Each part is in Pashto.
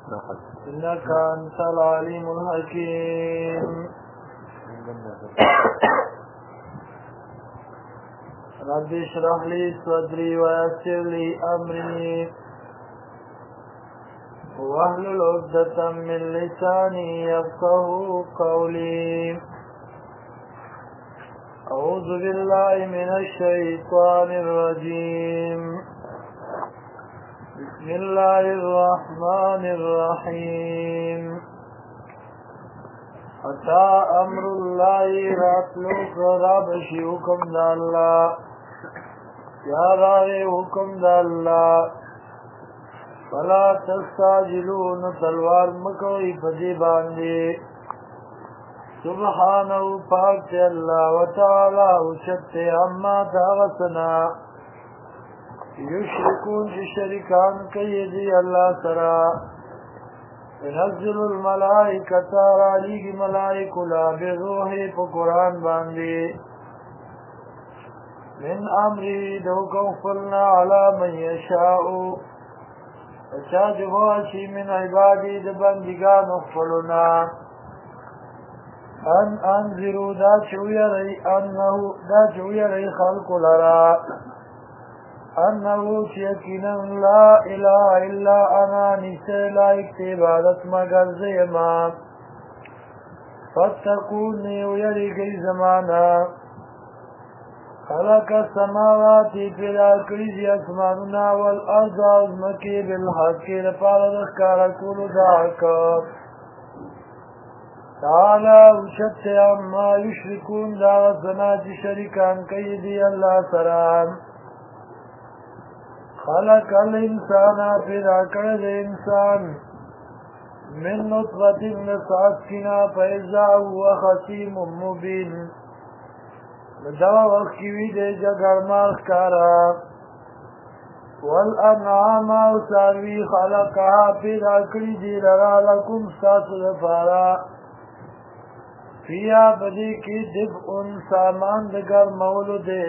إنك أنت العليم الحكيم رب اشرح لي صدري ويسر لي أمري واحلل عقدة من لساني يفقهوا قولي أعوذ بالله من الشيطان الرجيم بسم الله الرحمن الرحيم أتى أمر الله راتلو رابشي حكم دا الله يا راوي حكم دا الله فلا تستعجلون تلوار مکوئی پدی باندی سبحانه پاک اللہ وتعالی وشت اما داغسنا یشرکون چی شرکان کیدی اللہ سرا ينزل الملائکة رالیگی ملائکلا بروح پا قرآن باندی من امری دوکو فلنا علی من یشاؤ اچھا جواشی من عبادی دبندگان اخفلنا ان انذروا دا چوی رئی خلق لرا انہو چیکنا لا الہ الا انا نسے لائک عبادت مگر زیما فتقونی ویری گئی زمانا خلق السماواتی پیدا کریزی اسماننا والارض ازمکی بالحق لپار دخکارا کولو داکا تعالی وشت اما یشرکون داغسنا چی شرکان کیدی اللہ سرام خلق الانسان پیدا کرد انسان من نطفت نساسکنا فیضا هو خصیم مبین دوا وقت کیوی دے جگرماخ کارا والانعام و ساروی خلقها پیدا کری دی لرا لکم ساسو دفارا فیا بدی کی دفعن سامان دگر مولو دے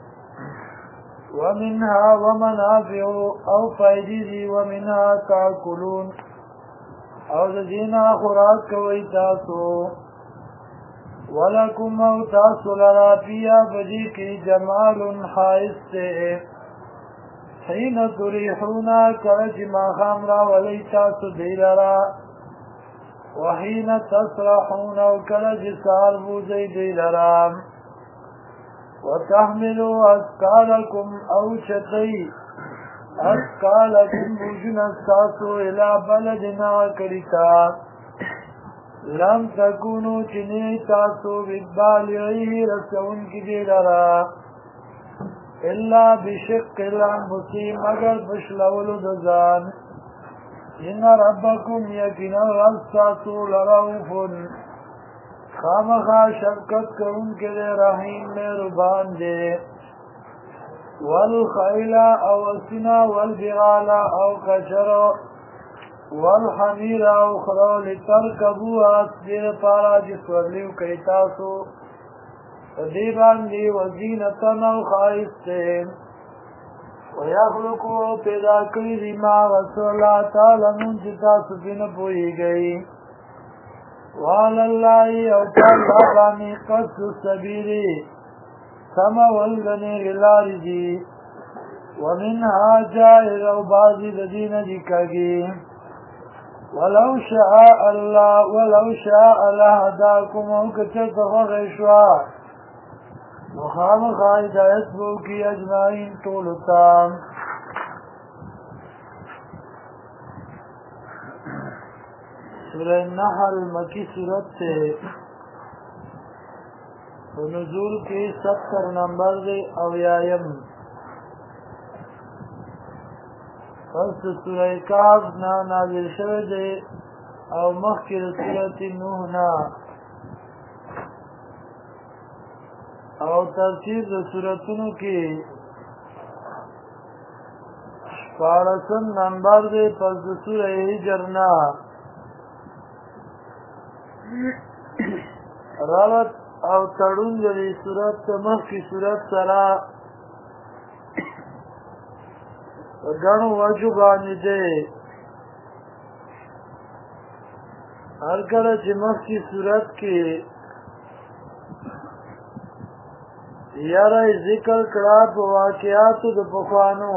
ومنها ومنافع او فائدی دی ومنها تاکلون او دینا خوراک کوئی تاسو وَلَكُمْ مَوْتَاسُ لَرَافِيَا بَجِي کی جمال حائز سے حین تریحونا کرج ما خامرا ولیتاس دیلرا وحین تسرحونا کرج سار بوزی دیلرا وَتَحْمِلُوا أَسْكَالَكُمْ أَوْ شَتَيْ أَسْكَالَكُمْ بُجُنَسْتَاسُ إِلَى بَلَدِنَا كَرِتَا لم تکونو چنی تاسو بالبالعی رسون کی دیلرا الا بشق الانفسی مگر بشلولو دزان ان ربکم یکن رستاسو لروفن خامخا شفقت کون کے دے رحیم میں ربان دے والخیل او السنا والبغال او کشر والحمیر او خرو لترکبوها دیر پارا جس ورلیو کئی تاسو دیبان دی وزینتن او خائستین ویخلقو پیدا کری دی ما غسو اللہ تعالمون چتا سفین پوئی گئی والاللہ او تعالی بانی قصد السبیلی سما والدنی غلاری دی ومنها جائر او بازی دین دکاگی ولو شاء الله لهداكم او کچت غیشوا مخام هدایت بو کی اجمعین طولتا سورہ النحل مکی صورت سے نزول کی 70 نمبر دے اویایم پس سورہ کاف نا نازل شوه دی او مخکې د سورۃ نوح نا او ترتیب د سورتونو کې 14 نمبر دی پس د سورہ هجر نا رابط او تړون د سورۃ مخکې سورۃ سره غنو وجو باندې دی هر کله چې مخکې صورت کې یاره ذکر کړه په واقعاتو د پخوانو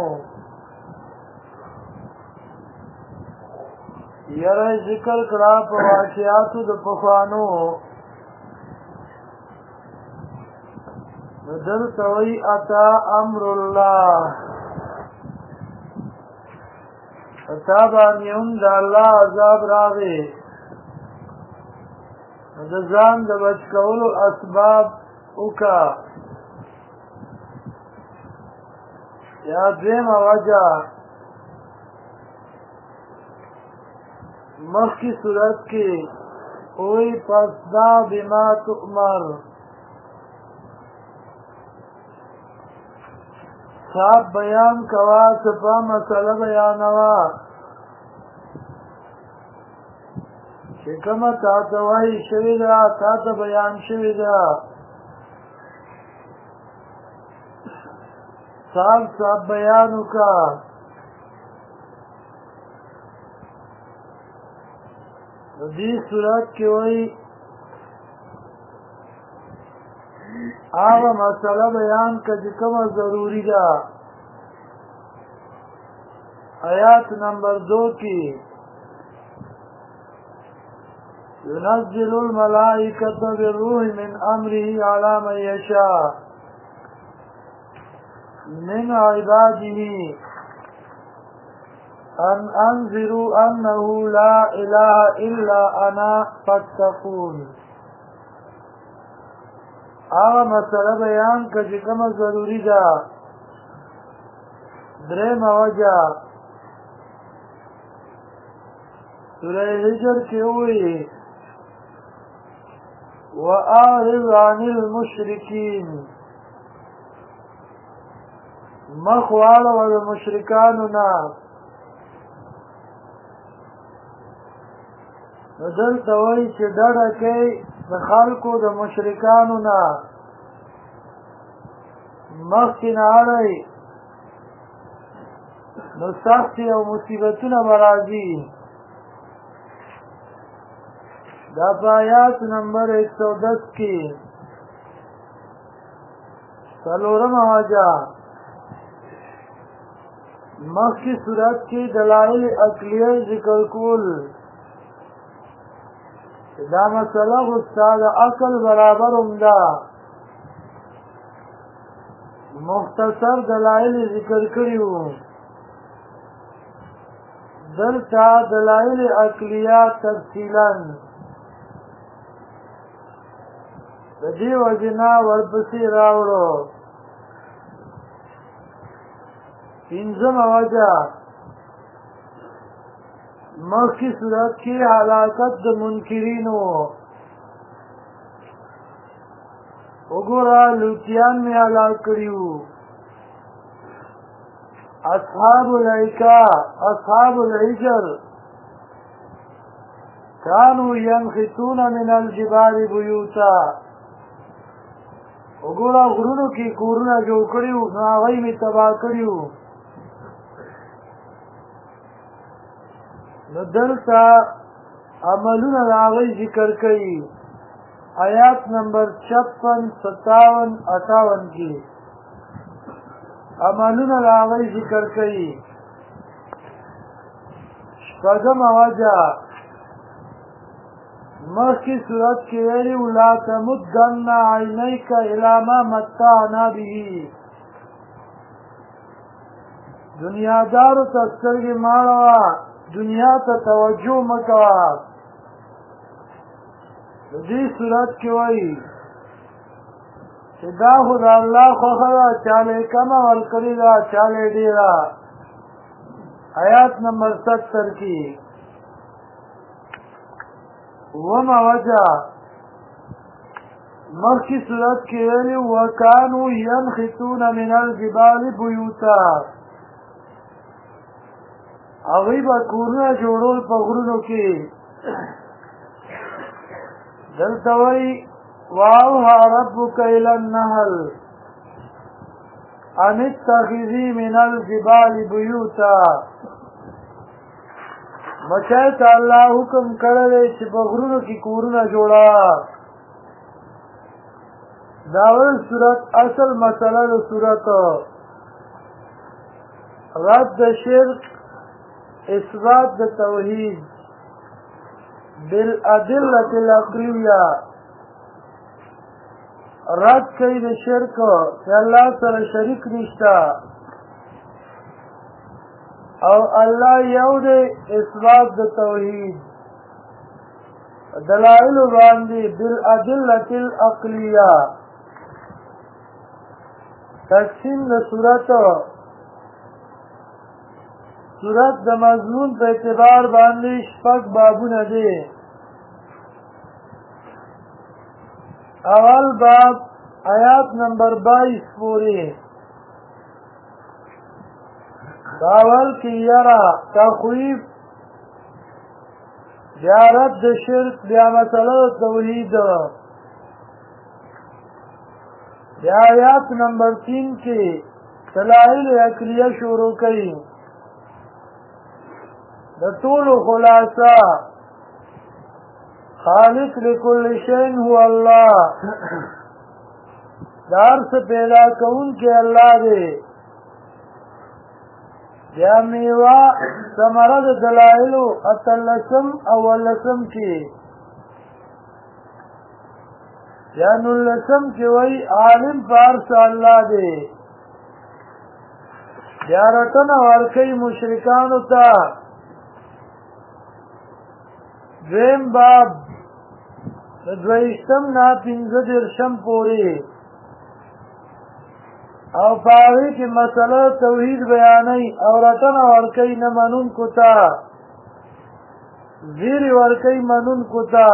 دلته وی اتا امر الله اتا باندې هم د الله عذاب راغی د ځان د بچ کولو اسباب وکا یا دیمه وجه مخی صورت کی اوی پسدا بما تؤمر صاحب بیان کوا سپا مسئلہ بیانوا شکمت آتوائی شوی دا تاتا بیان شوی دا صاحب بیانو کا دی صورت کی وئی آغا مسئلہ بیان کا جکم ضروری دا آیات نمبر 2 کی ينزل الملائكة بالروح من أمره على من يشاء من عباده أن أنذروا أنه لا إله إلا أنا فاتقون آغا مسئلہ بیان کا جکم ضروری دا درم وجہ سورہ حجر کی ہوئی وَأَعْرِضْ عَنِ الْمُشْرِكِينَ مخوال والمشرکاننا دلته وایي چې ډډه کوي د خلکو د مشرکانو نه مخکې نه اړئ نو سختې او مصیبتونه به راځي دا په آیات نمبر 110 کې څلورمه وجه مخکې صورت کې دلایل عقلیه ذکر کول دا مسئلہ غصہ دا عقل برابر امدہ مختصر دلائل ذکر کریو دلتا دلائل عقلیات تفصیلا دی وجنا ورپسی راوڑو پنځم وجہ مخی صورت کی حلاکت د منکرینو وګورا لوتیان میں حلاک کریو اصحاب الایکا اصحاب العجر کانو ینخطون من الجبال بیوتا وګورا غرونو کی کورونه جوړ کړیو هغه می تباہ کړیو نو دلتا عملون راغی ذکر کئی آیات نمبر 56 57 58 کی عملون راغی ذکر کئی شپږم وجہ مخی صورت کی ویلی لا تمدن عینیک الی ما متعنا به دنیا دارو تسترگی ماروا دنیا تا توجہ مکوا دی صورت کی وئی دا خدا اللہ خوخرا چالے کما والکری دا چالے دیرا آیات نمبر 70 کی وما وجہ مخی صورت کی ویلی وکانو ینخطون من الجبال بیوتا اغی با کورنا جوڑول پا غرونو کی دلتوی واوها ربک الى النهل ان اتخذی من الجبال بیوتا مچای ته الله حکم کړی دی چې په غرونو کې کورونه جوړه. دا اول صورت اصل مسله د صورت رد د شرک اثبات د توحید بالادله العقلیه. رد کوي د شرک چې الله سره شریک نشته او الله یو دی. اثبات د توحید دلائل باندې بالادله العقلیه. تقسیم د صورت د مضمون په اعتبار باندې شپږ بابونه دي. اول باب آیات نمبر 22 پوری داول کی یرا تخویف بیا رد شرک بیا مسئلہ توحید. بیا آیات نمبر 3 کی دلائل عقلیہ شروع کئی. د ټول خلاصہ خالق لكل شيء هو الله. دار سے پیدا کون کے اللہ دے. یا میوا ثمرد دلائل اتلسم اولسم کی یا نلسم کی وی عالم پارس اللہ دے. یا رتن ورکی مشرکانو تا. دویم باب دویشتم نا پینزه درشم پوری او پاوی کی مسئلہ توحید بیانی او رتن ورکی نمانون کتا زیر ورکی منون کتا.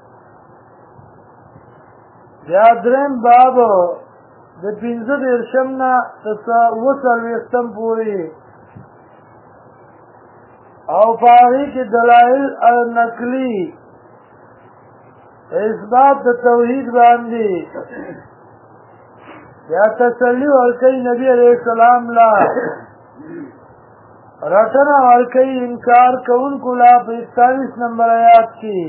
یادرین باب د پینزه درشم نا وصل ویختم پوری او پاوی کی دلائل نقلی اثبات د توحید باندې. یا تسلی ورکی نبی علیہ السلام لا رٹنا ورکی انکار کون کو لا 45 نمبر آیات کی.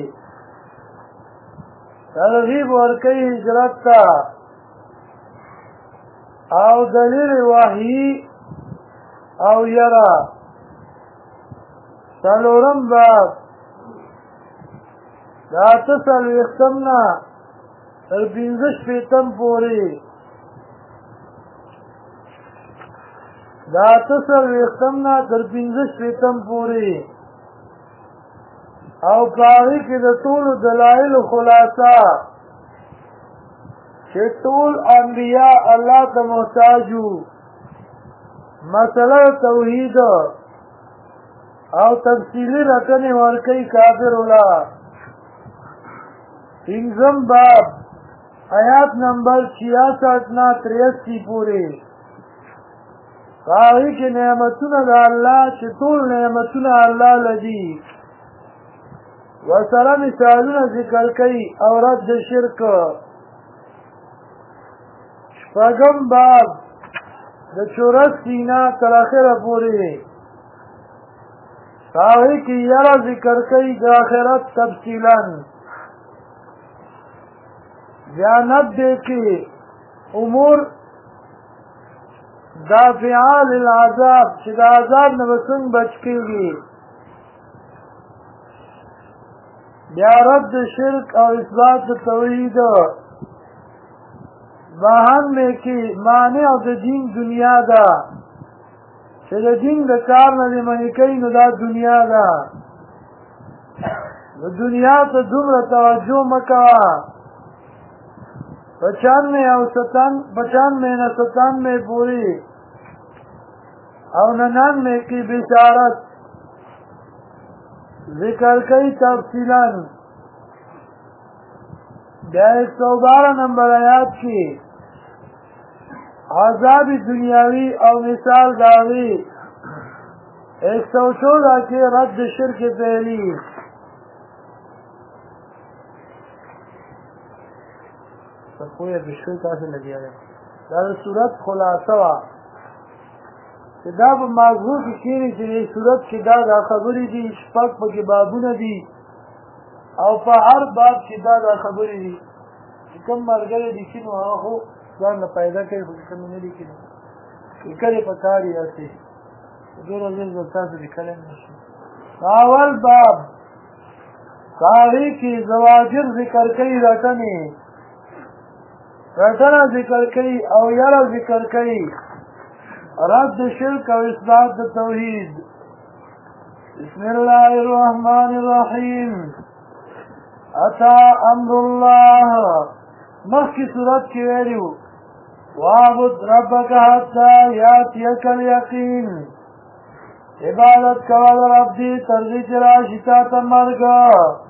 ترغیب ورکی ہجرت تا او دلیل وحی او یرا. سلورم باب دا تسل ویختمنا تر 15 پوری دا تسل ویختمنا تر 15 پوری او پاوی کی دا طول دلائل خلاصہ چه طول انبیاء اللہ تا محتاجو. مسئلہ توحید او تفصیلی رکنی ورکی کافر اولا. انزم باب آیات نمبر 66 نا 83 پوری قاوی کی نعمتون دا اللہ چه طول نعمتون اللہ لدی وسره مثالونه ذکر کئی او رد شرک. شپږم باب د چورس سینا تر اخره پوری قاوی کی یرا ذکر کئی د آخرت تفصیلا. جانب دے کی امور دافعال العذاب چې د عذاب نه بسنگ بچ کیږي. بیا رد شرک او اثبات توحید بہن میں کی مانع د دین دنیا دا چې د دین د کار نه دی منې کوي نو دا دنیا دا. د دنیا ته دومره توجه مه کوه. 95 نه 97 پوری او 99 کی بشارت ذکر کئی تفصیلا. بیا 112 نمبر آیات کی عذاب دنیاوی او مثال داوی. 114 کی رد شرک پہلی. سب کوئی بشوی کاسے لگیا ہے. دا صورت خلاصہ وا چې دا په موضوع کې کېني چې د صورت کې دا خبرې دي، شپږ پکې بابونه دي او په هر باب کې دا خبرې دي چې کوم ملګری لیکي نو هغه خو ځان نه پیدا کوي، خو کوم نه لیکي نو لیکلې په کار یې راسي دومره ژر به تاسو لیکلی نه شي. اول باب هغې کې زواجر ذکر کوي، رټنه ذکر کوي او یره ذکر کوي، رد شرک او اثبات د توحید. بسم الله الرحمن الرحیم. اتا امر الله مخی صورت کی ویلیو وعبد ربک حتی یاتیک الیقین، عبادت کول رب دی ترغی چراشتا تمرگا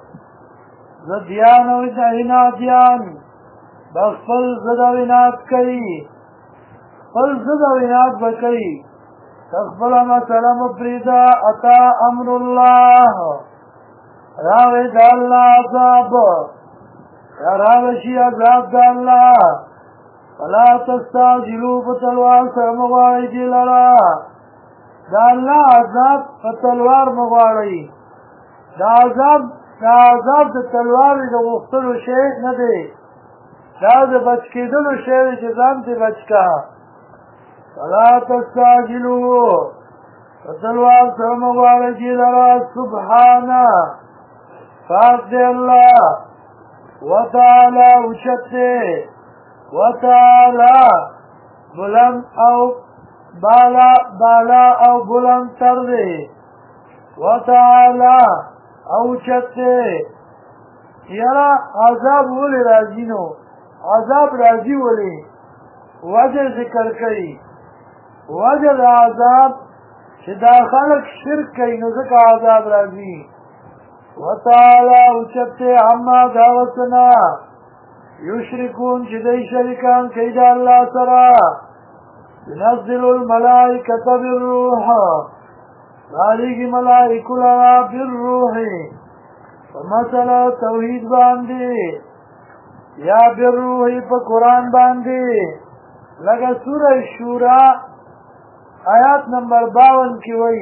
زدیان و عنادیان بخفل زد و عناد کئی، خپل زد و عناد بکئی تخفل مسئلہ مفریدا. اتا امر اللہ راوی دا اللہ عذاب یا راوشی عذاب دا اللہ، فلا تستعجلو بتلوار سر مغاڑی دی لرا. دا اللہ عذاب فتلوار مغاڑی، دا عذاب دا تلوار دا غفتلو شیخ ندے، دا دا بچکیدلو شیخ جزام دی بچکا. فلا تستعجلو فتلوار سر مغاڑی دی لرا. سبحانا پاک دے اللہ، وتعالی اوچت دے، وتعالی بلند او بالا او بلند تر دے، وتعالی اوچت دے. یرا عذاب ولی راضی نو، عذاب راضی ولی وجہ ذکر کئی، وجہ عذاب چھ دا خلق شرک کئی نو ذکر عذاب راضی. وتعالی اوچت عما دعوتنا یشرکون چھ دی شرکان کئی دا اللہ سرا. ينزل الملائکة بالروح مالیگی ملائکو لرا بالروح فمثلا توحید باندی یا بالروح پا قرآن باندی. لگا سورہ شورا آیات نمبر 52 کی وئی،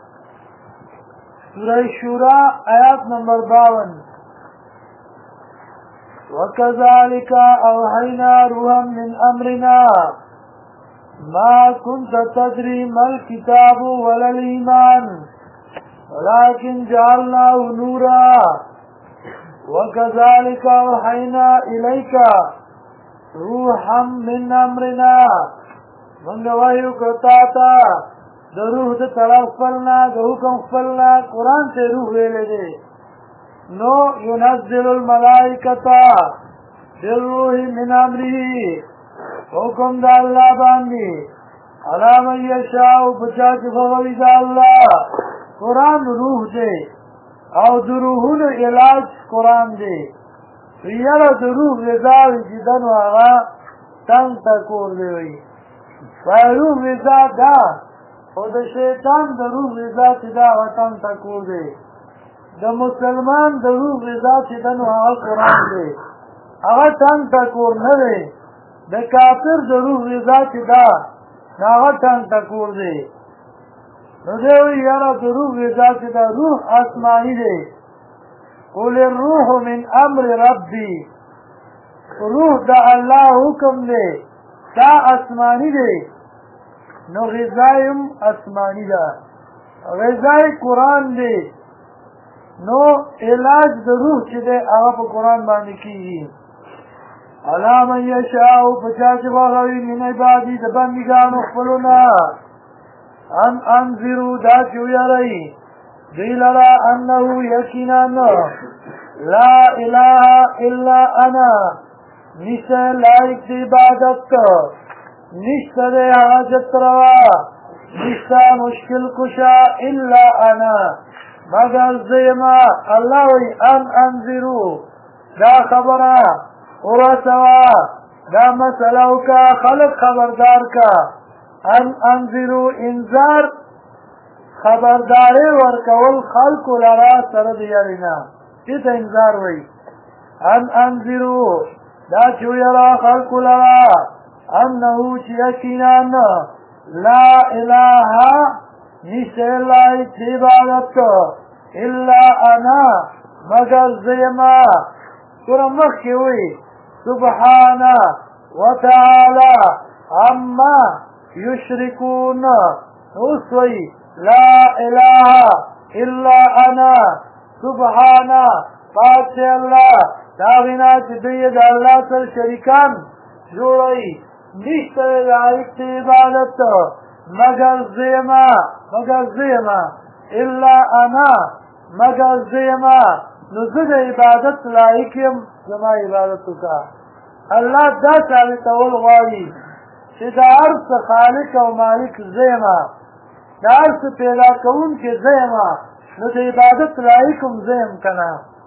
سورہ شورا آیات نمبر 52. وَكَذَلِكَ أَوْحَيْنَا رُوحًا مِّنْ أَمْرِنَا مَا كُنْتَ تَدْرِي مَا الْكِتَابُ وَلَا الْإِيمَانُ وَلَكِنْ جَعَلْنَاهُ نُورًا وَكَذَلِكَ أَوْحَيْنَا إِلَيْكَ رُوحًا مِّنْ أَمْرِنَا منگ وحیو کرتاتا دا روح دا طرف خپلنا دا حکم خپلنا قرآن سے روح ویلے دے. نو ينزل الملائکتا بالروح من امره حکم دا اللہ باندی علا من یشاء بچا چفغوی دا اللہ. قرآن روح دے او دا روحون علاج قرآن دے. یرا دا روح رضاوی جدن و آغا تنگ تکور دے وی روح رضا دا او دا شیطان دا روح رضا چی دا غطان تکور دے. دا مسلمان دا روح رضا چی دا نو آغا قرآن دے آغا تنگ تکور ندے. دا کافر دا روح رضا چی دا آغا تنگ تکور دے. نو دیوی یارا دا روح رضا چی دا روح آسمانی دے. قول الروح من امر ربی، روح دا اللہ حکم دے دا آسمانی دے. نو غذائیم آسمانی دا، غذائی قرآن دے. نو علاج دا روح چی دے آغا پا قرآن باندی کی گی. علا من یشاؤ پچاچ باغوی من عبادی دا بندگان اخفلونا ان انذرو دا چو یرئی دیلرا انہو یقینان لا الہ الا انا نشتا لائق دی عبادت کا، نشتا دے حاجت روا، نشتا مشکل کشا الا انا مگر زیما. اللہ وی ان انذرو دا خبرہ ورسوا دا مسئلہ کا خلق خبردار کا. ان انذرو انذار خبرداری ورکول خلق لرا سرد یرینا ایتا انذار وی. ان انذرو دا چو یرا خلق لرا انہو چی یقینان لا الہ نشتے لائق عبادت الا انا مگر زیما سورمخ کی ہوئی سبحانہ وتعالی عما یشرکون اسوئی لا الہ الا انا سبحانہ پاک سے اللہ داغینا چدید اللہ سر شریکان جوڑی نشتر لائق عبادت مگر زیما الا انا مگر زیما نزد عبادت لائقیم زما عبادتو کا اللہ دا ثابت اول غاری چه دا عرص خالق و مالک زیما دا عرص پیدا کون کے زیما نو دا عبادت لائقم زیم کنا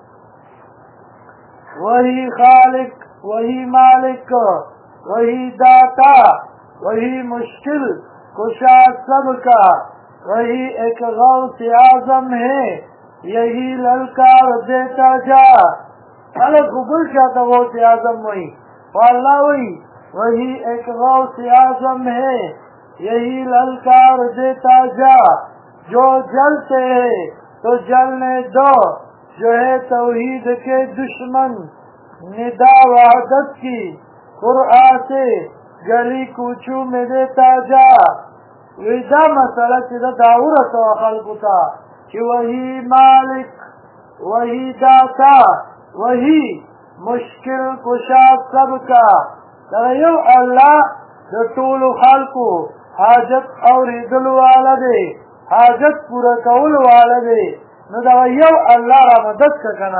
وہی خالق وہی مالک وہی داتا وہی مشکل کشا سب کا وہی ایک غوث اعظم ہے یہی للکار دیتا جا خلق قبول چاہتا غوث اعظم وہی واللہ وہی ایک غوث اعظم ہے یہی للکار دیتا جا جو جلتے ہیں تو جلنے دو جو ہے توحید کے دشمن ندا وحدت کی قرآن سے گلی کوچو میں دیتا جا ویدہ مسئلہ چیزا داورت و خلقتا کہ وہی مالک وہی داتا وہی مشکل کشا سب کا یو اللہ جو طول خلقو حاجت اور دل والا دے حاجت پورا کول والا دے نو دا یو اللہ را مدد کا کنا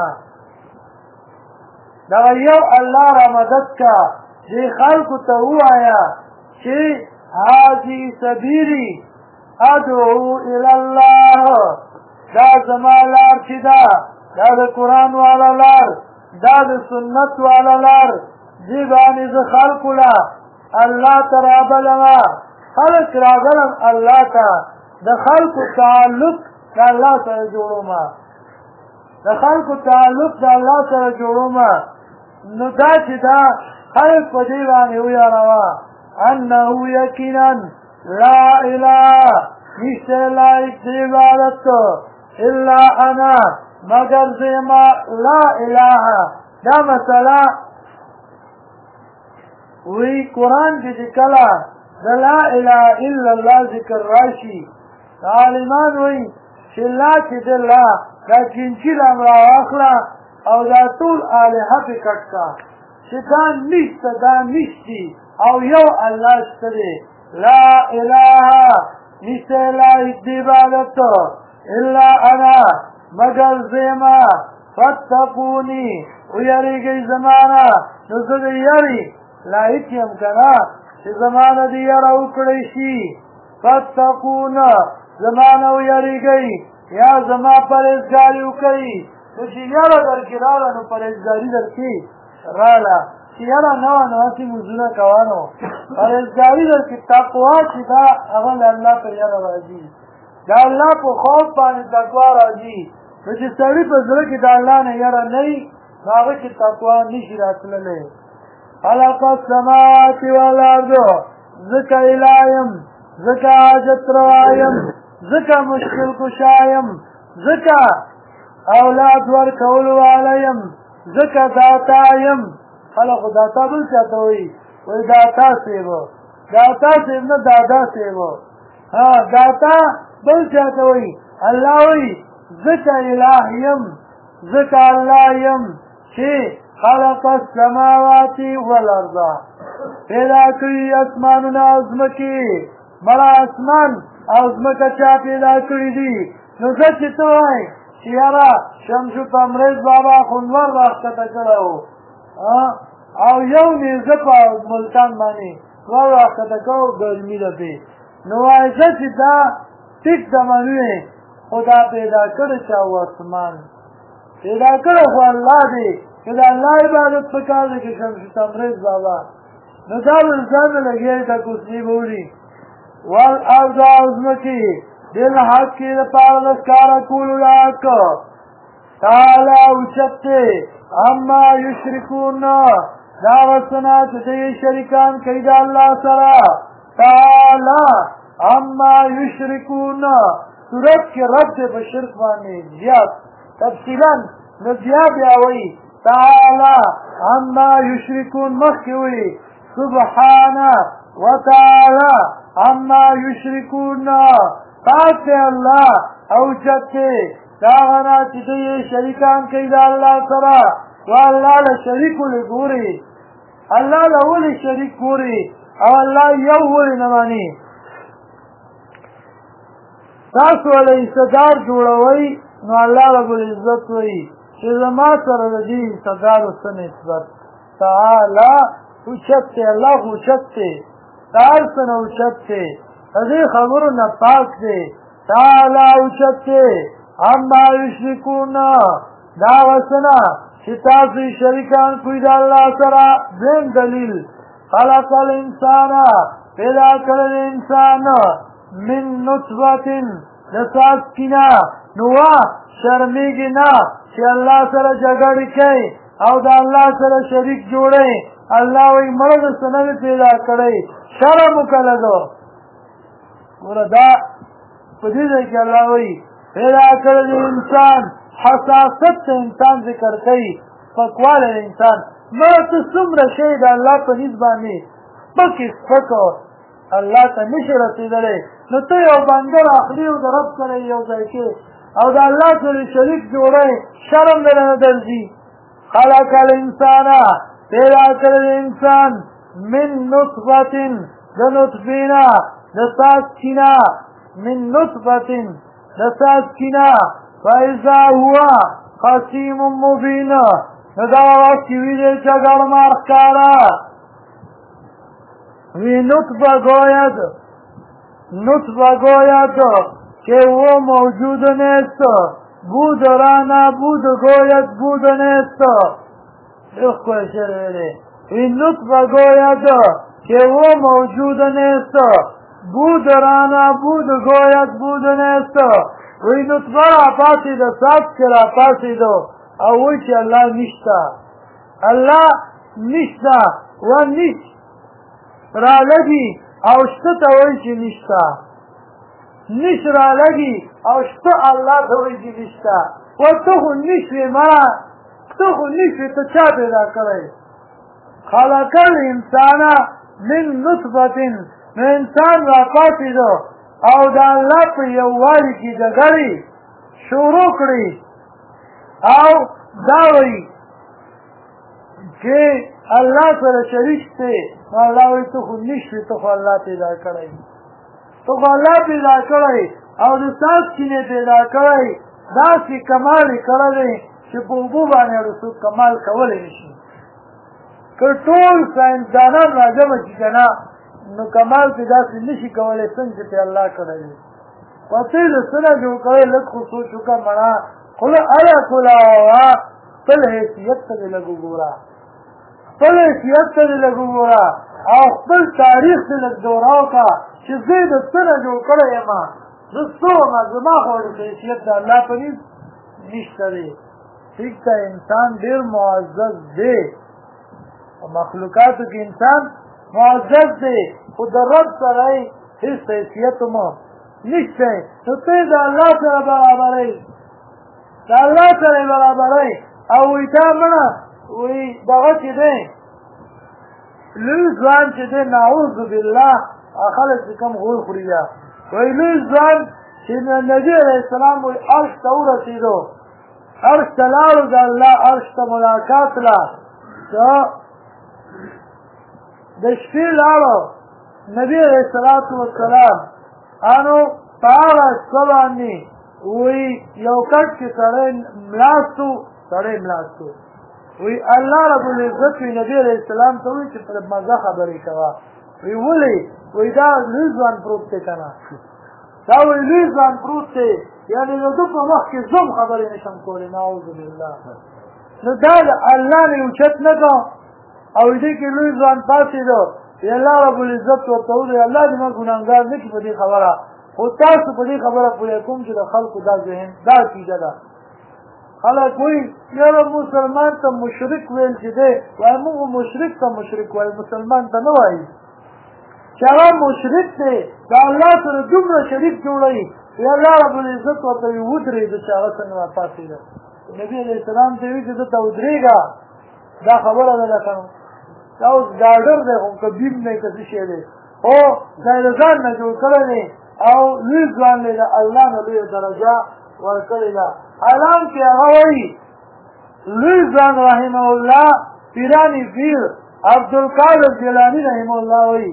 دا یو اللہ را مدد کا جی خلق تو آیا چی حاجی سبیری ادعو الاللہ دا زمالار چی دا دا قرآن والا لار دا سنت والا لار جی بانی ز خلق لا اللہ ترابلما خلق رابلم اللہ تا دا خلق تعلق دا اللہ سره جوړو ما د خلکو تعلق د الله سره جوړو ما نو دا چې دا خلق په دې باندې ویاړوا انه یقینا لا اله نشته لایق د عبادت الا انا مگر زما لا اله دا مسله وی قرآن کې چې کله د لا اله الا الله ذکر راشي عالمان وی چې لا چې د لا دا جنچي لامرا واخلا او دا ټول آلهه پې کټ کا چې دا نشته دا نشتي او یو الله شته دی لا اله نشته لایق د عبادت الا انا مگر زما فاتقوني ویریږئ زمانه نو زه د یری لایق یم که نه چې زمانه د یره وکړی شي فاتقونه زمانه ویریږئ یا زما پرهیزګاري وکړئ نو چې یره درکې راله نو پرهیزګاري درکې راله چې یره نه وه نو هسې مونځونه کوه نو پرهیزګاري درکې تقوا چې دا هغه د الله په یره راځي د الله په خوف باندې تقوا راځي نو چې سړي په زړه کې د الله نه یره نه وي نو هغه کې تقوا نشي راتللی خلق السماوات والارض ذکا الایم ذکا حاجت روایم ذکا مشکل کشایم ذکا اولاد ورکول والایم ذکا داتایم خلق داتا بل چاہتا ہوئی وی داتا سیبو داتا سیب نا دادا سیبو داتا بل چاہتا ہوئی اللہ ہوئی ذکا الہیم ذکا اللہیم چی خلق السماوات والارض پیدا کری اسمانونا ازمکی مڑا اسمان ازمکا چا پیدا کری دی نو سچی تو آئی چیارا شمشو پمریز بابا خونور راختتا کرو او یو نیزه پا ملتان بانی ور راختتا کرو گرمی لپی نو آئی سچی دا تک دمانوی خدا پیدا کر چاو اسمان پیدا کر خو اللہ دی کہ دا اللہ عبادت پکار دے کہ شمس تمریز بابا نو دا انسان لگئی تا کسنی بولی والارض عظمکی دل حق کی دپار دسکارا کولو لاک تعالی اوچتے اما یشرکون دا وسنا چتے شرکان کئی دا اللہ سرا تعالی عما یشرکون صورت کې رد په شرک باندې زیات تفصیلا نو بیا وایي تعالی عما یشرکون مخکې وایي سبحانه وتعالی عما یشرکون پاک دی الله اوچت دی دا هغه نه چې دوی شریکان کوي د الله سره و الله له شریک ولې ګوري الله له ولې شریک ګوري او الله یو ولې نه ماني تاسو له حصهدار جوړوئ نو الله رب العزت وایي چې زما سره د دې حصهدارو څه نسبت تعالی اوچت دی الله اوچت دی د هر څه نه اوچت دی د دې خبرو نه پاک دی تعالی اوچت دی عما یشرکون دا وسنا چې تاسو شریکان کوئ د الله سره دویم دلیل خلق الانسان پیدا کړل انسان من نطفه د ساسکینا نو شرمیږي نه چې الله سره جګړې کوي او د الله سره شریک جوړي الله وایي مړه د څه نه پیدا کړی شرم وکړه دو ګوره دا په دې ځای کې الله وایي پیدا کړل انسان حساست ته انسان ذکر کوي پکواله انسان مړه ته څومره شی د الله په نیز باندې سپکې سپکو الله ته نشي رسېدلی نو ته یو بنده راخلي او د رب سره یو ځای کې او د الله سره شریک جوړی شرم دله نه درځي خلق الانسان پیدا کړل انسان من نطفة د نطفې نه د ساسکینه من نطفة د ساسکینه فاذا هو خصیم مبین نو دا وخت چې وي دی چګړمار ښکاره وی نطفه گوید که او موجود نیست بود رانا بود گوید بود نیست ایخ کوئی شعر ویلی وی نطفه گوید که او موجود نیست بود رانا بود گوید بود نیست وی نطفه را پاسید ساک که را پاسیدو او وی چې الله نشتا الله نشتا و نشت را لگی او شته ته وایي چې نشته نش را لگی او شته الله ته وایي چې نشته و ته خو نشوې مړه ته خو نشوې ته چا پیدا کړی خلق الانسان من نطفة نو انسان را پاتېدو او د الله په یووالي کې جګړې شروع کړې او دا وایي چې الله سره شریک دی نو الله وایي ته خو نشوې ته خو الله پیدا کړی ته خو الله پیدا کړی او د ساسکینې پیدا کړی داسې کمال یې کړی چې په اوبو باندې اړ څوک کمال کولی نه شي که ټول ساینسدانان راجمع شي که نه نو کمال پې داسې نه شي کولی څنګه چې پې الله کړی دی پسې د څه نه جوړ کړی لږ خو سوچ وکړه مړه خوله اړه کوله خپل حیثیت ته دې لږ وګوره خپل حیثیت ته دې لږ وګوره او خپل تاریخ دې لږ دوره وکړه چې زه د څه نه جوړ کړی یم زه څه ومه زما خو حیثیت د الله په نیز نشته دی ٹھیک ده انسان ډېر معزز دی په مخلوقاتو کې انسان معزز دی خو د رب سره یې هېڅ حیثیت مو نشته نو ته یې د الله سره برابروئ د الله سره یې برابروئ او وایي دا مړه وایي دغه چې دی لوی ځوان چې دی نعوذ بالله خلک چې کوم غول خوري بیا وایي لوی ځوان چې نبي علیه السلام وایي عرش ته ورسېدو عرش ته لاړو د الله عرش ته ملاقات له د شپې لاړو نبي علیه الصلاة والسلام انو په هغه شپه باندې وایي یو کټ کې سړی ملاستو وی الله رب العزت وی نبی علیہ السلام ته وی چې پر مزه خبرې کوه وی ولې وی دا لوی ځوان پروت دی که نه دا وی لوی ځوان پروت دی یعنې د ده په مخ کې زم خبرې نشم کولی نعوذ بالله نو دا د الله نه اوچت نه کړه او دې کې لوی ځوان پاڅېدو وی الله رب العزت ورته وویل الله دې ما ګناهګار نه کړي په دې خبره خو تاسو په دې خبره پوهه کوم چې د خلکو دا ذهن دا عقیده ده خلک وایي یاره مسلمان ته مشرک ویل چې دی وایي موږ مشرک ته مشرک وایي مسلمان ته نه وایي چې هغه مشرک دی د الله سره دومره شریک جوړوي یا الله رب العزت ورته وي ودرېږه چې هغه څنګه راپاڅېده نبي علیه السلام ته وي چې ده ته ودرېږه دا خبره ده لکه دا اوس ګاډر دی خو که بیم دی که څه شی دی خو دا یې د ځان نه جوړ کړی دی او لوی ځوان دی د الله نه لویه درجه ورکړې ده حالانکې هغه وایي لوی ځوان رحمه الله پیرانی پیر عبدالقادر جیلانی رحمه الله وایي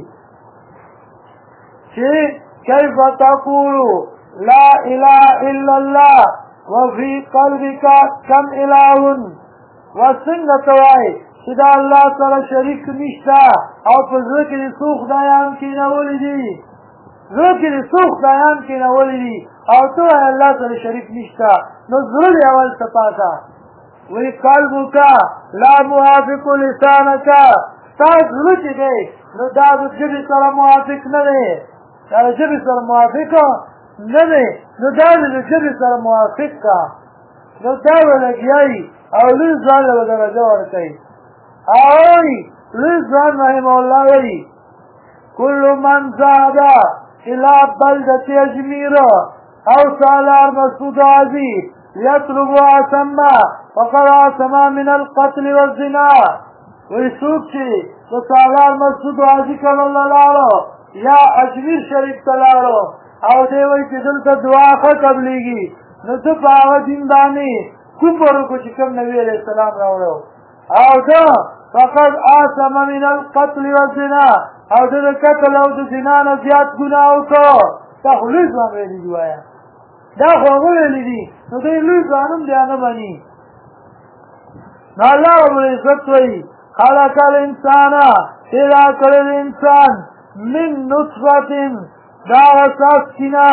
چې کیف تقول لا اله الا الله وفي قلبك كم اله وڅنګه ته وایې چې دا الله سره شریک نشته او په زړه کې دې څو خدایان کېنولي دي زړه کې دې څو خدایان کېنولي دي او ته وایې الله سره شریک نشته نو زړه دې اول صفا کړه وایي قلبک لا موافق لسانک ستا زړه چې دی نو دا د ژبې سره موافق نه دی دا د ژبې سره موافق نه دی نو دا د ژبې سره موافق کا نو دا به لګیایي او لوی ځوان له به درجه ورکوي او وایي لوی ځوان رحمه الله وایي كل من ذهب إلى بلدة أجمير أو سالار مسعود عزيز يطلب أسمى فقد أسمى من القتل والزنا ويسوق شيء سالار مسعود عزيز كلا الله یا اجمیر شریف تلاړو او دی وایي چې دلته دعا ښه قبلېږي نو ته په هغه دین باندې کفر وکړو چې کوم نبي علیه السلام راوړو او ده فقد آثم من القتل والزنا او ده د قتل او د زنا نه زیات ګناه وکړو دا خو لوی ځوان ویلي دي وایه دا خو هغه ویلي دي نو دوی لوی ځوان هم بیا نه بني نو الله رب العزت وایي خلق الانسان پیدا کړی د انسان من نطفة دا غساس کنا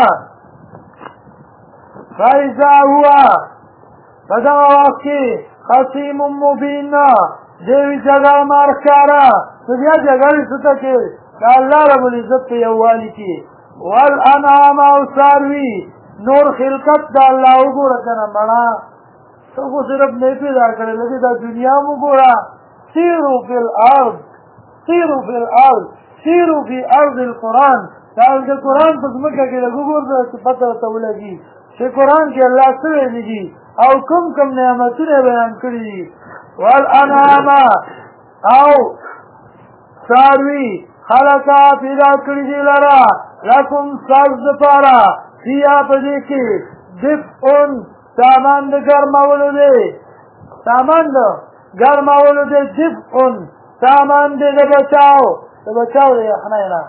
فإذا هو فدا وقت خصيم مبين دیوی جگہ مارکارا تو بیا جگہ ستا کہ اللہ رب العزت پہ یوالی کی والانعام او ساروی نور خلقت دا اللہ اگو رکھنا بڑا تو کو صرف نہیں پیدا کرے لگے دا دنیا مگورا سیرو فی الارض سیرو فی الارض سیرو فی ارض القرآن تاول که قرآن پس مکہ کے لگو گورد پتہ تولگی کہ قرآن کے اللہ سوئے لگی او کم کم نعمتون بیان کری والانعام او ساروی خلقا پیدا کری دی لرا لکم ساز دپارا فیا پدی کی دفعن سامان دا گرمولو دے سامان دا گرمولو دے دفعن سامان دے دا بچاو دے یخنائنا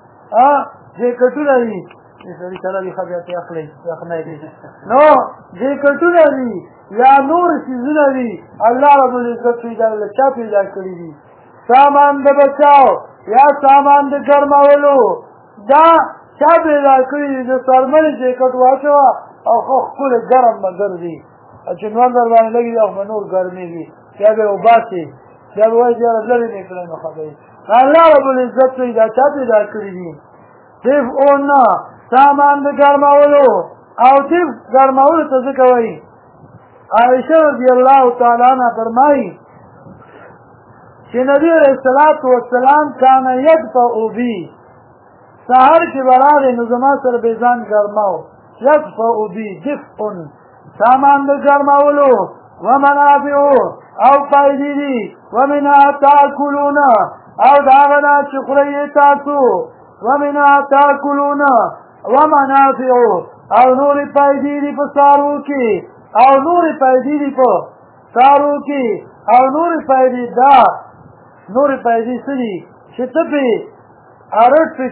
جیکتونا دی سری سره دی خبیعت یخنائی دی نو جیکتونا دی یا نور سیزونا دی اللہ رب العزت پیدا لچا پیدا کری دی سامان دا بچاو یا سامان دا گرمولو دا چا پیدا کری دی دا سرمن جیکت واچوا او خوخ کل گرم مگر دی چنوان در بانی لگی دی اخ نور گرمی دی یا بے اوباسی یا بے وائی دیار لری نکلن خبری اللہ رب العزت پیدا چا پیدا کری دی صرف اونا سامان دا گرمولو او صرف گرمولو تذکوئی عائشہ رضی اللہ تعالیٰ عنہ فرمائی کہ نبی علیہ السلام کانا یدفعو بی سہر کی براغ نظمہ سر بیزان گرماو یدفعو بی دفعن سامان دا گرمولو ومنافعو او قائدی دی ومنها تاکلون او داغنا چخری تاسو ومنها تاکلون ومنافعو او نور پایدی دی پا سارو کی او نور پایدی دی پا سارو کی او نور پایدی دا نور پایدی سری شتپی ارد پی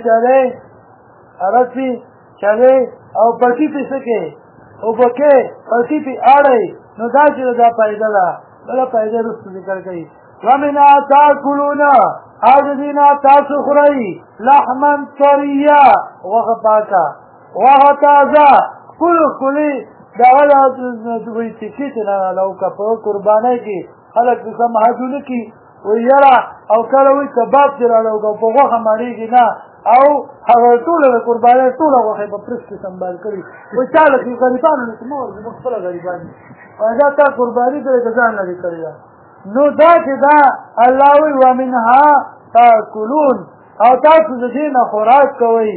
چلے او پٹی پی سکے او بکے پٹی پی آڑے نو دا چل دا پایدہ دا بلا پایدہ رست ذکر کئی ومنها تاکلون او دینا تاسو خرائی لحمن طریا وغپاکا وغتازا کلی داولا دوی تکیتنا لوکا پا قربانه کی خلق بسم حجونه کی ویرا او کلوی کباب جرا لوکا پا وغا ماریگی نا او هغه ټول قربانه ټول وغه په پرس کې سنبال کړی و چاله کې غریبانو نه مور مخفله غریبان دا تا قرباني ته ځان لري کړی نو دا چې دا الله وی ومنها تاکلون او تاسو د دې نه خوراک کوئ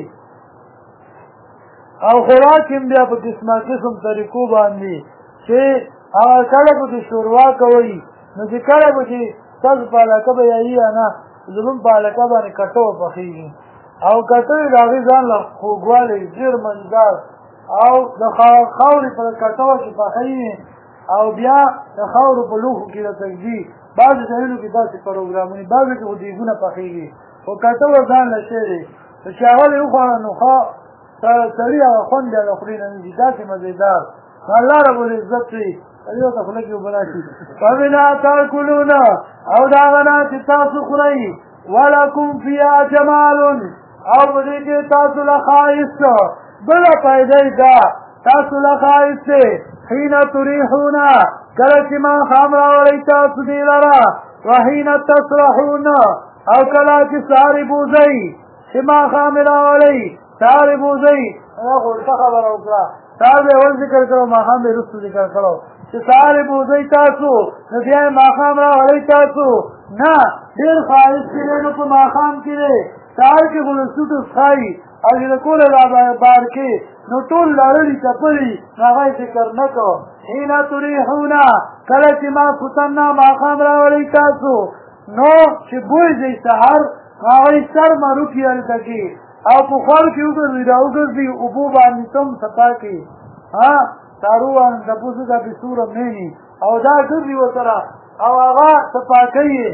او خوراک هم بیا په قسمه قسم طریقو باندې چې کله پکې شوروا کوئ نو چې کله پکې تاسو پالکه به یایي نه زمونږ پالکه باندې کټو پخېږي او کټو یې د هغې ځان له خوږوالی ډېر مزدار او د خاورې په کټو کې پخوي او بیا د خاورو په لوښو کې راته ږدي بعضې ځایونو کې داسې پروګرامونه بعضې کې خو دیګونه پخېږي خو کټو ځان له شی دی چې هغه یې وخوړه نو ښه سړي هغه خوند بیا د خولې نه وځي داسې مزېدار الله رب العزت وي یو ته خوله کې اوبه راشي فمنها تاکلون او د هغه نه چې تاسو خورئ ولکم فیها جمال او په دې کې تاسو له ښایست بله پیدا ده تاسو له ښایست دی حین تریحون کله چې ماښام راوړئ تاسو دې لره وحین تسرحون او کله چې سهارې بوځئ چې ماښام یې راوړئ سهارې بوځئ هغه غوړکه خبره وکړه سهار به اول ذکر کړو ماښام به وروستو ذکر کړو چې سهارې بوځئ تاسو نو بیا یې ماښام راوړئ تاسو نه ډېر ښایست چې دی نو په ماښام کې دی سهار کې خو د سوټو ښایي او چې د کوله بار کې نو ټول لړلي چپلي نو هغه یې ذکر نه کړو حین تریحون کله چې ماخوستن نه ماښام راوړئ تاسو نو چې بوی ځئ سهار هغه یې سر مروکي هلته کې او په خوړ کې وګرځي راوګرځي اوبو باندې تم صفا کې سارو باندې د پوسو کا بسوره مینی او دا ګرځي ورسره او هغه صفا کوي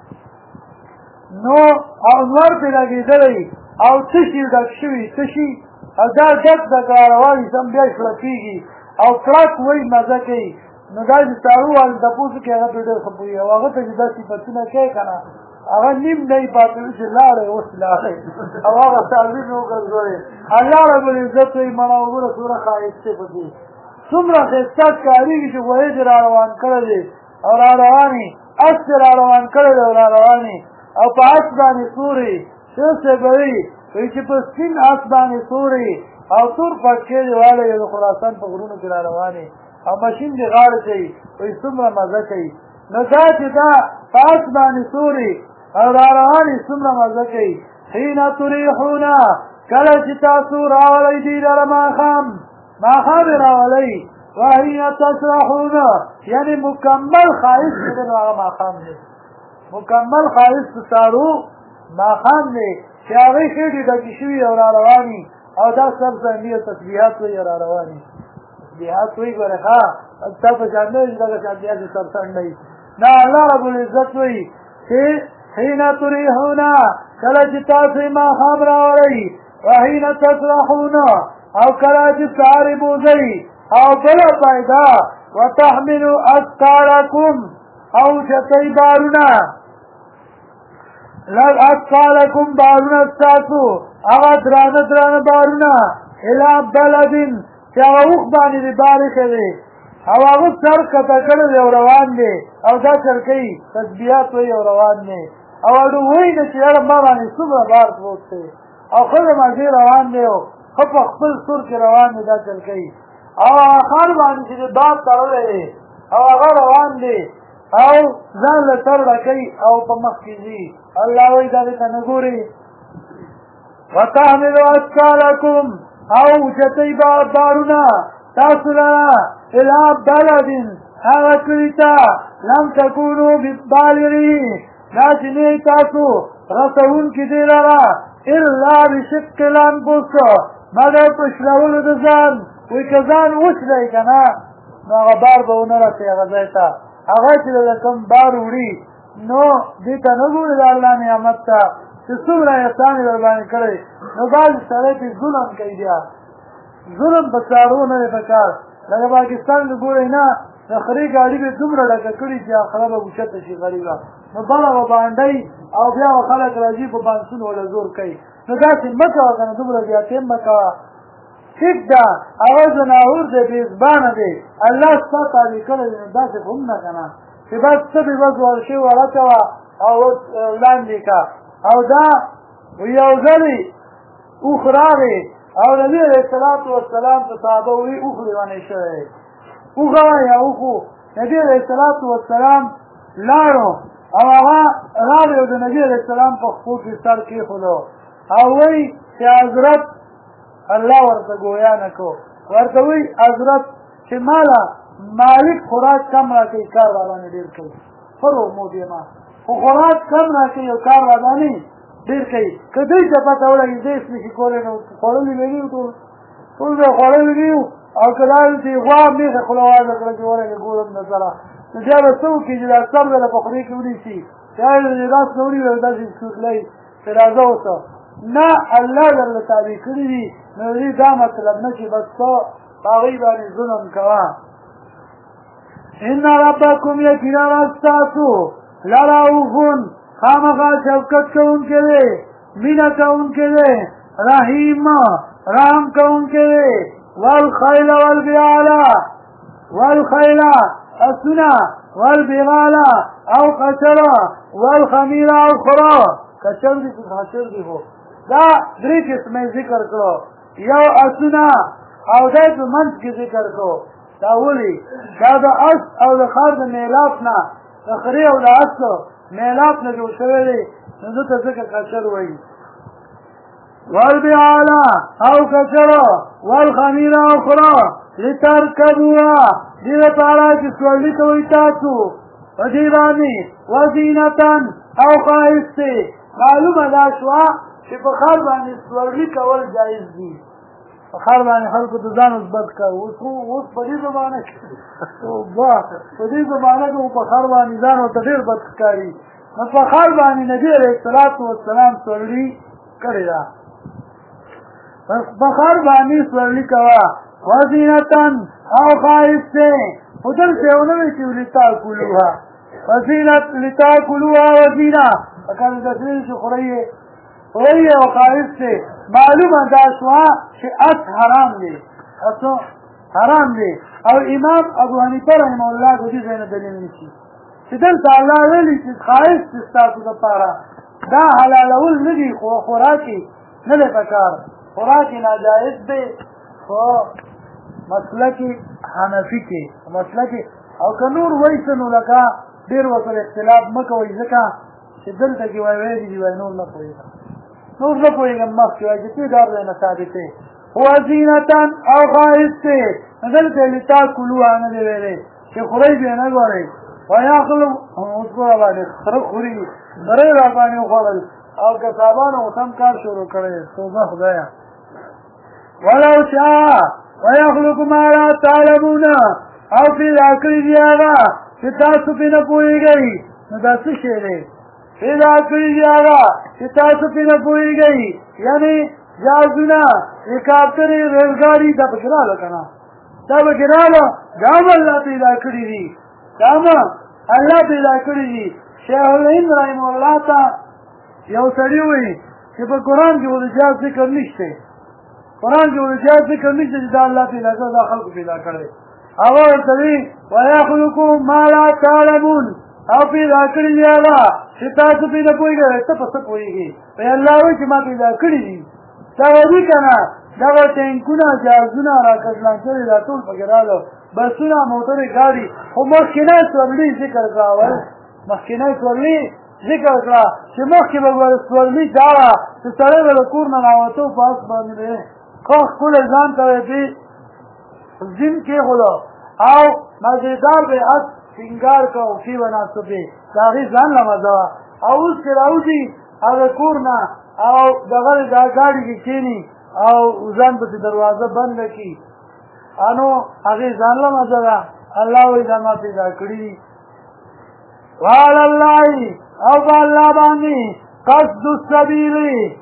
نو انور پې لګېدلی او تشي ډک شوي تشي او دا ډک د کاروالي سم بیا شړکېږي او کړک وایي مزه کوي نو دا چې سارو باندې د پوسو کې هغه پې ډېر ښه پوهېږي او هغه ته چې دا صفتونه کوي که نه هغه نیم نه یې پاتې وي چې لاړی اوس لاړی او هغه تعظیم یې وګرځوئ الله رب العزت وایي مړه وګوره څومره ښایست دی په دې څومره ښایسته ښکارېږي چې غویې دې را روان کړی دی او را روانې اس دې را روان کړی دی او را روانې او په اس باندې سورې شیخ صاحب وایي چې په سپین اس باندې سورې او تور پټکې دې والی د خراسان په غرونو کې را روانې او ماشین دې غاړه کوي وایي څومره مزه کوي نو دا چې دا په اس باندې سورې او را روانې څومره مزه کوي حین تریحون کله چې تاسو راولئ دوی لره ماښام یې راولئ وحین تسرحون یعنې مکمل ښایست چې دی نو هغه ماښام دی مکمل ښایست سارو ماښام دی چې هغې خېټې ډکې شوي او را روانې او دا سر زنګي او تسبیحات وایي را روانې تسبیحات وایي ګورې ښه ستا په شان نه وي چې دغه شان بیا چې سر څنډئ نه الله رب العزت وایي چې حین تریحون کله چې تاسو یې ماښام راوړئ وحین تسرحون او کله چې سهارې بوځئ او بله پیدا وتحملوا اثقالکم او اوچتئ بارونه اثقالکم بارونه ستاسو هغه درانه درانه بارونه الی بلدن چې هغه اوښ باندې دې بار ایښی دی او هغه سر کته کړی دی او روان دی او دا چرکوي تسبیحات وایي او روان دی او اډو وایي نه چې یاره ما باندې څومره بار پروت دی او ښه د مزې روان دی او ښه په خپل سور کې روان دی دا چرکوي او هغه خر باندې چې د باد تړلی دی او هغه روان دی او ځان له سر ډکوي او په مخ کې ځي الله وایي دغې ته نه ګورې وتحملوا اثقالکم او اوچتئ بارونه تاسو لره الی بلد هغه کلي ته لم تکونو بالغیه دا چې نه تاسو رسوونکي دې لره الا بشق الانفس مګر په شلولو د ځان وایي که ځان وشلی که نه نو هغه بار به ونه رسئ هغه ځای ته هغه چې د کوم بار وړي نو دې ته نه ګوري د الله نعمت ته چې څومره احسان یې ورباندې کړی نو بعض سړی پې ظلم کوي بیا ظلم په څارو نه دی پکار لکه پاکستان کې ګورئ نه د خرې ګاډي به دومره ډکه کړي چې آخره به اوچته شي غریبه نو بله به بانډئ او بیا به خلک راځي په بانسون وله زور کوي نو داسې مه کوه که نه دومره زیاتې مه کوه ټیک ده هغه زناور دی بېزبانه دی الله ستا تابع کړی دی نو داسې خو هم نه که نه چې بس ته بې بس ورشي وړه کوه او لاندې که او دا یو ځلې اوښ راغې او نبي علیه السلام ته صحابه وایي اوښ لیونی شوی اوښه یا اوښو نبي علیه السلام لاړو او هغه راغی او د نبي علیه السلام په خپو کې سر کېښودو او وایي چې حضرت الله ورته ګویا نه کو ورته وایي حضرت چې ماله مالک خوراک کم راکوي کار راباندې ډېر کوي فرو مودې ما خو خوراک کم راکوي او کار راباندې ډېر کوي که دوی ته پته ولګي دی هېڅ نشي کولی نو خوړلي به نه ټول ټول به خوړلي نه یو او که دا چې غوا مېښه خوله وازه کړه چې ورغې ګورم نه سره نو بیا به څه وکړي چې دا سر به له په خولې کې ونیسي یا یې داس نه ونیوي او داسې سوکلی چې راځه اوسه نه الله درله تابع کړي دي نو دې دا مطلب نه چې بس ته په هغوی باندې ظلم کوه ان ربکم یقینا ستاسو لرؤوف خامخا شفقت کوونکی دی مینه کوونکی دی رحیم رحم کوونکی دی والخیل والبغال والبغال او قشر والخمیر او خرا قشر دی خشر دی هو دا درې قسمه ذکر کړو یو اسونه او دای په منځ کې ذکر کړو دا ولي دا د اس او د خر د میلاف نه د خري او د اس میلاف نه جوړ شوی دی نو ځکه ځکه قشر وایي والبغال او قشر والخمیر او خرا لترکبوها دې لپاره چې سورلي کوئ تاسو په دې باندې وزینتن او ښایست معلومه دا شوه چې په خر باندې سورلي کول جایز دي په خر باندې خلکو ته ځان مثبت کوي اوس په دې زمانه کې په دې زمانه کې په خر باندې ځان ورته ډېر بد ښکاري نو په خر باندې نبي علیه السلام سورلي کړې ده په خر باندې سورلي کوه وزینتن او ښایست خو دلته یو نه وي چې لتاکلوها لتاکلوها وزینه فکر تصویر چې خورئ او ښایست معلومه دا شوه چې اس حرام دی اسو حرام دی او امام ابو حنیفه رحمه الله د دې ځای نه دلیل نیسي چې دلته الله ویلي چې ښایست ستاسو دپاره دا حلالول نه دي خو خوراکې نه دی پکار خوراکې ناجایز دی خو مسلک حنفي کې مسلک او که نور وایسه نو لکه ډېر ورسره اختلاف مه کوئ ځکه چې دلته کې وایي دي وایي نور نه پوهېږم نور نه پوهېږم مخکې وایي چې ته دا ځای نه ثابت دی وزینتن او ښایست دی دلته لتاکلوها نه دی ویلی چې خورئ بیا نه ګورئ ویاخلو اوس ګوره باندې خره خوري خرې را باندې وخوړل او کتابانو اوس هم کار شروع کړی توبه خدایه ولو شاء ويخلق ما لا تعلمون او پیدا کړی دی هغه چې تاسو پرې نه پوهېږئ نو دا څه شی دی پیدا کړی دی هغه چې تاسو پرې نه پوهېږئ یعنې جهازونه هلیکاپټرې ریلګاډي دا پکې راغله که نه دا پکې راغله دا هم الله پیدا کړي دي دا هم الله پیدا کړي دي شیخ الهند رحمه الله ته یو سړي وایي چې په قرآن کې د جهاز ذکر نشته قرآن کې ورجات ذکر نشته چې دا الله پیدا کړی دا خلکو پیدا کړی هغه ورته وایي ویخلقو ما لا تعلمون او پیدا کړي دی هغه چې تاسو پرې نه پوهېږئ ته په څه پوهېږې وایي الله وایي چې ما پیدا کړي دي دغه دي که نه دغه ټینکونه جهازونه راکټلان شوي دا ټول پکې راغله بسونه موټرې ګاډي خو مخکینی سورلي ذکر کړه اول مخکینی سورلي ذکر کړه چې مخکې به سورلي دا وه چې سړی به له کور نه راوته په اس باندې خوښ ښکلی ځان ته یې زین کېښوده او مزېدار به اس سینګار که او ښې به ناستو پرې د هغې ځان له مزه وه او اوس چې راوځي هغه کور نه او دغه دا ګاډي کې کښېني او ځان پسې دروازه بنده کړي نو هغې ځان له مزه ده الله وایي دا ما پیدا کړي دي وعلى الله او په الله باندې قصد السبیل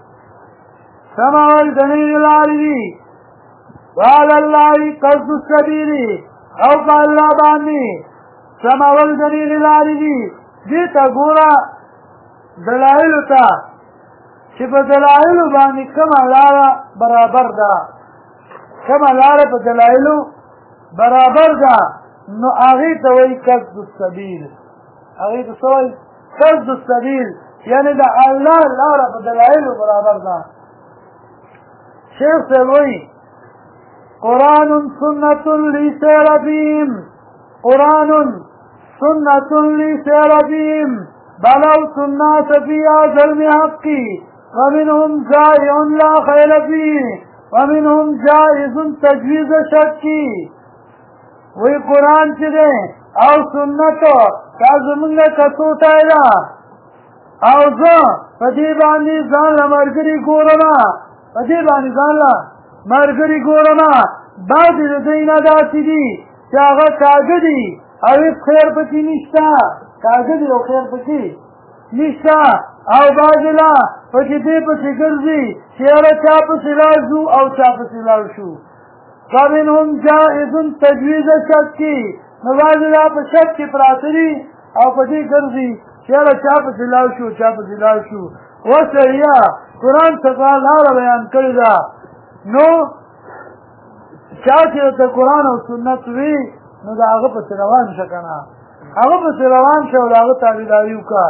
سمول دلیل لارې دي وعلى الله قصد السبیل او په الله باندې سمول دلیل لارې دي دې ته ګوره دلایلو ته چې په دلایلو باندې کومه لاره برابر ده کومه لاره په دلایلو برابر ده نو هغې ته وایي قصد السبیل هغې ته څه وایي قصد السبیل یعنې د الله لاره په دلایلو برابر ده شیخ صاحب وایي قرآن سنة لسير بهم قرآن سنة لسير بهم بلوت الناس في هذا المحق ومنهم جائع لا خير فيه ومنهم جائز تجویز شکی. وی قرآن چی دے او سنتو تا زمونگا کسوٹای دا او زن پدی باندی زن لمرگری گورنا پدی باندی زن لمرگری گورنا بعد دینا داتی دی چی آغا کاغدی اویس خیر پکی نشتا کاغدی او خیر پکی نشتا او باجلا پکی دی پسی گرزی چیارا چا پسی لازو او چا پسی لازشو. فمنهم جائز تجویز شکی نوازلا پا شک کی پراتری او پسی گرزی چیارا چا پسی لازشو چا پسی لازشو. وصحیح قرآن سقال نارا بیان کرده نو چاچه تا قرآن و سنت وی نو دا آغا پس روان شکنا آغا پس روان شو دا آغا تابداریو کا.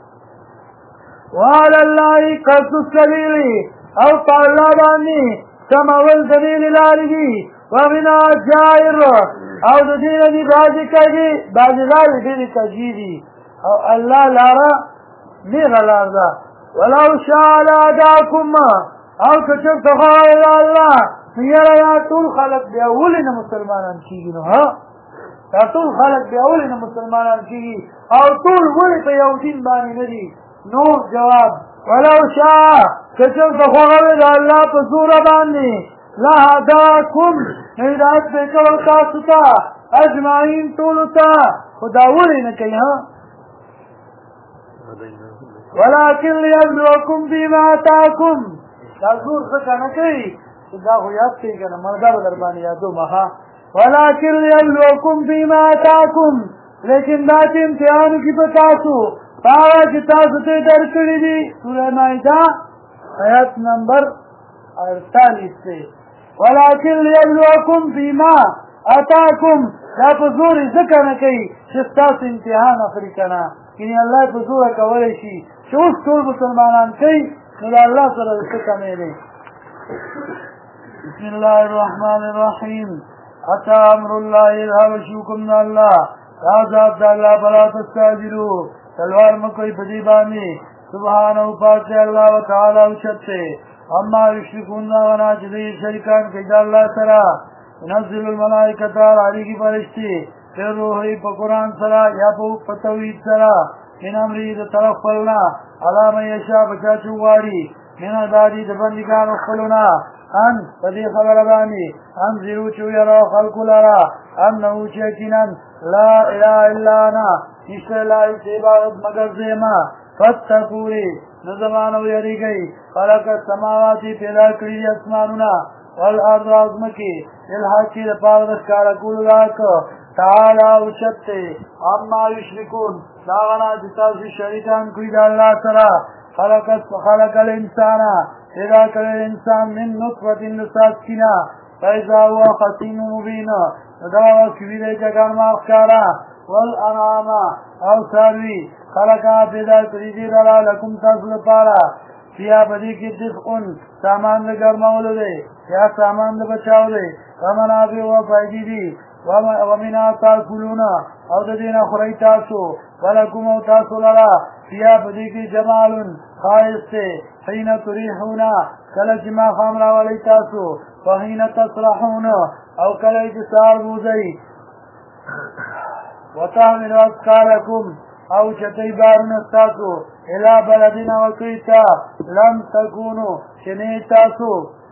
وعلى الله قصد السبيل او طالع باني سماول دليل لاري ومن جائر او دين دي باجي كجي باجي لاري دي كجيدي او الله لارا نير لارا ولو شاء لهداكم او كشف تخايل الله يرى يا طول خلق بأولنا مسلمان كيجي ها يا طول خلق بأولنا مسلمان كيجي او طول ولي يهودين باني ندي. نور جواب ولو شاء کچر تخوغوید اللہ پسور باندی لہداکم ہدایت بیکر تاستا اجمعین طولتا خداولی نکی ہاں ولیکن لیبلوکم بیما آتاکم تازور سکا نکی دا خویات تی کنا مردہ بدربانی یادو مخا ولیکن لیبلوکم بیما آتاکم لیکن داتی امتحانو کی پتاسو پاوا چې تاسو ته درکړي دي سوره مائده آیت نمبر 48 سے ولكن ليبلوكم فيما اتاكم دا په زور ذکر نه کوي چې تاسو امتحان اخلي کنه کینه الله په زور کولای شي چې اوس ټول مسلمانان کوي نو الله سره څه کمې دي. بسم الله الرحمن الرحیم اتى امر الله اذهب شوكم من الله راځه الله بلا تستعجلوا تلوار مکوئی پدی بانی سبحانه پاک اللہ و تعالی اوچت سے اما یشرکون ونا جدی شرکان کجا اللہ سرا نزل الملائکتا علی کی فرشتی پھر روحی پا قرآن سرا یا پا توحید سرا من امرید طرف پلنا علام یشا بچا چواری من عبادی دبندگان اخلنا ان پدی خبر بانی ان زیرو چو یرا خلق لرا انہو چیکنن لا الہ الا انا نشتر لائی سے عبادت مگر زیما فتقوری نظمانو یری گئی خلق السماواتی پیدا کری اسمانونا والارض عظمکی الحاقی دپار دشکارکول لاک تعالی وشتے اما یشرکون داغنا جتاسی شریکان کوئی دا اللہ سرا خلق الانسان پیدا کر انسان من نطفت نساسکینا فیضا ہوا خسین مبین داغا کبیرے جگان مافکارا والانعام او ساروی خلقا پیدا کریدی لرا لکم تاسل پارا فیا بدی کی دفعن سامان دا گرمولو دے یا سامان دا بچاو دے ومنافع و فائدی دی ومنا تاکلون او دا دینا خرائی تاسو ولکم او تاسو لرا فیا بدی کی جمالن خائص سے حین تریحونا کلچ ما خامرا ولی تاسو وحین تصرحون او کلچ سار بوزئی وتحمل اثقالکم او چتی بارون استاسو الى بلدنا وکیتا لم تکونو چنی تاسو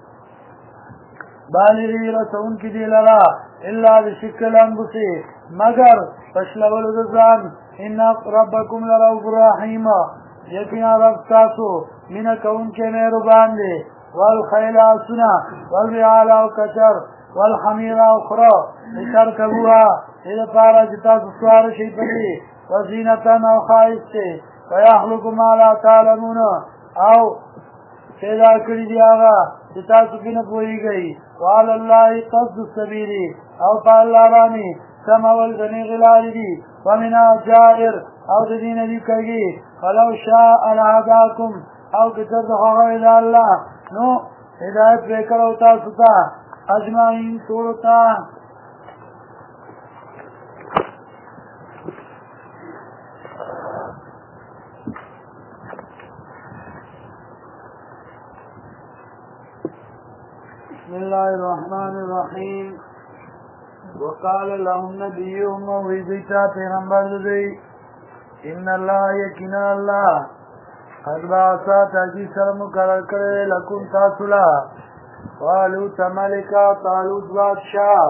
بالغی رسون کی دی لرا الا بشکل انبسی مگر پشلول دزان ان ربکم لرؤوف رحیم یقینا رب تاسو من کون کے مہربان دے والخیل سنا والبعال کچر والحمیر اخرى لترکبوها اذا پارا جتا سوار شی پدی وزینتا او خائص سے ویخلق ما لا تعلمون او پیدا کری دی آغا جتا سکی نپوئی گئی وعلى الله قصد السبیل او پا اللہ رانی سمول دنی غلال دی ومنا جائر او دین دی کرگی فلو شاء لهداکم او کتر دخواہ اللہ نو ہدایت بیکر ہوتا ستا اجمعین صورتا. الرحمن الرحیم وقال لهم نبیهم ویزیتا پیغمبر دی ان اللہ یقینا اللہ قد بعثا تاکی سر مقرر کرے لکن تاسولا طالوت ملکا طالوت بادشاہ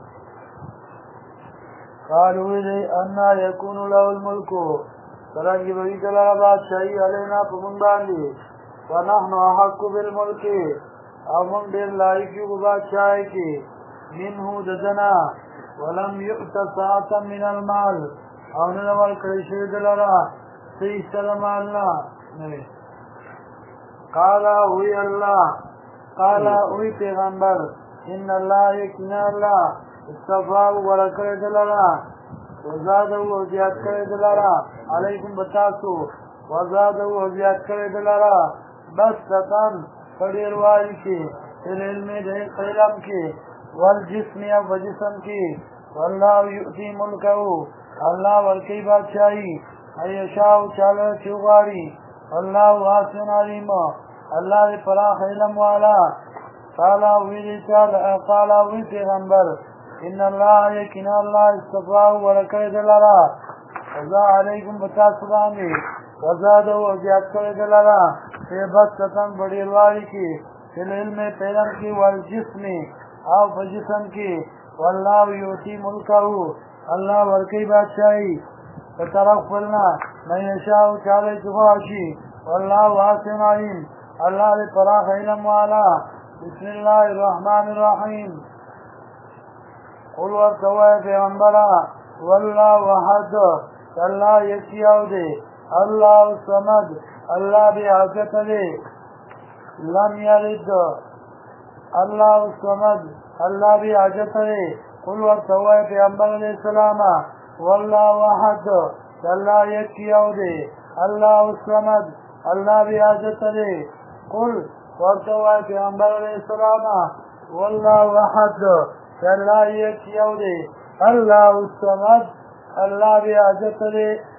قالوا دی انا یکون له الملک سرنگی بگی کلا بادشاہی علینا پمون باندی ونحن احق بالملک او من دیر لائقی کو بادشاہی کی منه ددنا ولم یؤت ساعتا من المال او ننوال کرشوی دلرا سیستر مالنا قالا ہوئی اللہ قالا ہوئی پیغمبر ان اللہ یقینا اللہ استفاق ورکر دلرا وزادو وزیاد کر دلرا علیکم بتاسو وزادو وزیاد کر دلرا بس تطن قدیر والی کی علم دین قیلم کی والجسم یا وجسم کی واللہ یؤتی ملکہو اللہ ورکی بادشاہی ایشاو چاگر چوغاری اللہ واسن علیم اللہ دی پراخ علم والا قالا وی پیغمبر ان اللہ یقینا اللہ استفاق ورکر دلرا وزا علیکم بتاسبانی وزادو وزیاد کر دلرا بستتن بڑی الواری کی علم پیلم کی والجسم او بجسم کی واللہ یوتی ملکہو اللہ ورکی بادشاہی بطرف فلنا من یشاو چالے چخواشی واللہ واسن علیم اللہ دی پراخ علم والا بسم اللہ الرحمن الرحیم قل ورطوائے پیغمبرہ واللہ وحد اللہ یکیاو دے اللہ سمد اللہ بی حاجت دے لم یلد اللہ سمد اللہ بی حاجت دے قل ورطوائے پیغمبر علیہ السلام واللہ وحد اللہ یکیاو دے اللہ سمد اللہ بی حاجت دے قل ورطوائے پیغمبر علیہ السلام واللہ وحد اللہ یکیاو دے اللہ سمد اللہ بی حاجت دے